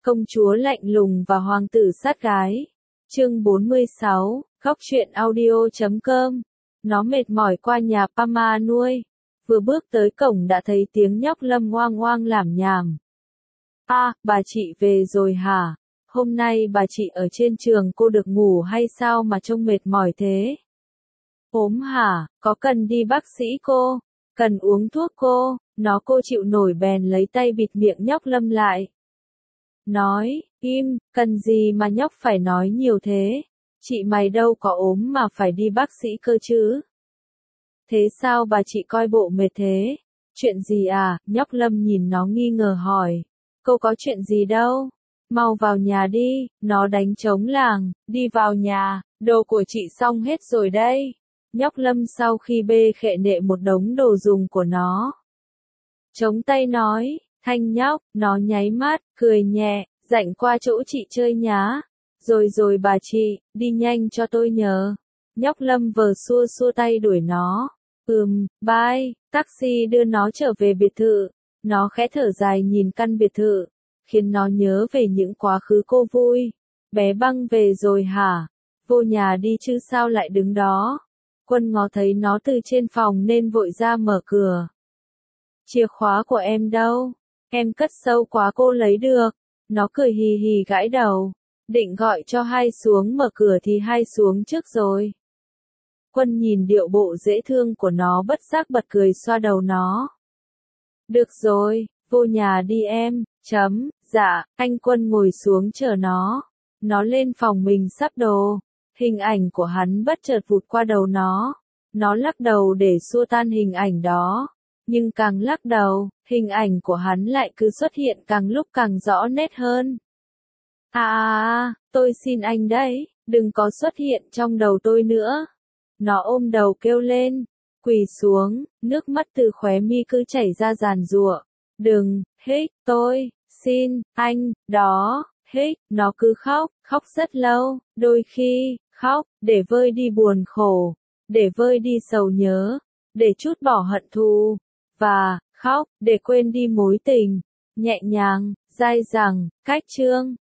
Công chúa lạnh lùng và hoàng tử sát gái. Chương 46, Góc truyện audio.com. Nó mệt mỏi qua nhà Pama nuôi. Vừa bước tới cổng đã thấy tiếng nhóc Lâm oang oang lảm nhảm. Bà chị về rồi hả? Hôm nay bà chị ở trên trường cô được ngủ hay sao mà trông mệt mỏi thế? Ốm hả? Có cần đi bác sĩ cô? Cần uống thuốc cô? Cô chịu nổi bèn lấy tay bịt miệng nhóc Lâm lại. Nói, im, cần gì mà nhóc phải nói nhiều thế? Chị mày đâu có ốm mà phải đi bác sĩ cơ chứ? Thế sao bà chị coi bộ mệt thế? Chuyện gì à? Nhóc Lâm nhìn nó nghi ngờ hỏi. Cô có chuyện gì đâu? Mau vào nhà đi, nó đánh trống làng, đi vào nhà, đồ của chị xong hết rồi đây. Nhóc Lâm sau khi bê khệ nệ một đống đồ dùng của nó. Chống tay nói, Thanh nhóc, nó nháy mắt, cười nhẹ, rảnh qua chỗ chị chơi nhá. Rồi bà chị, đi nhanh cho tôi nhờ. Nhóc Lâm vờ xua xua tay đuổi nó. Bye, taxi đưa nó trở về biệt thự. Nó khẽ thở dài nhìn căn biệt thự, khiến nó nhớ về những quá khứ cô vui. Bé Băng về rồi hả? Vô nhà đi chứ sao lại đứng đó? Quân ngó thấy nó từ trên phòng nên vội ra mở cửa. Chìa khóa của em đâu? Em cất sâu quá cô lấy được. Nó cười hì hì gãi đầu. Định gọi cho Hai xuống mở cửa thì Hai xuống trước rồi. Quân nhìn điệu bộ dễ thương của nó bất giác bật cười xoa đầu nó. Được rồi, vô nhà đi em. Dạ, anh Quân ngồi xuống chờ nó. Nó lên phòng mình sắp đồ. Hình ảnh của hắn bất chợt vụt qua đầu nó. Nó lắc đầu để xua tan hình ảnh đó. Nhưng càng lắc đầu, hình ảnh của hắn lại cứ xuất hiện càng lúc càng rõ nét hơn. Tôi xin anh đấy, đừng có xuất hiện trong đầu tôi nữa. Nó ôm đầu kêu lên, quỳ xuống, nước mắt từ khóe mi cứ chảy ra giàn giụa. Đừng, tôi, xin, anh, đó, nó cứ khóc rất lâu, đôi khi, khóc, để vơi đi buồn khổ, để vơi đi sầu nhớ, để trút bỏ hận thù, và, khóc, để quên đi mối tình, nhẹ nhàng, dai dẳng, cách chương.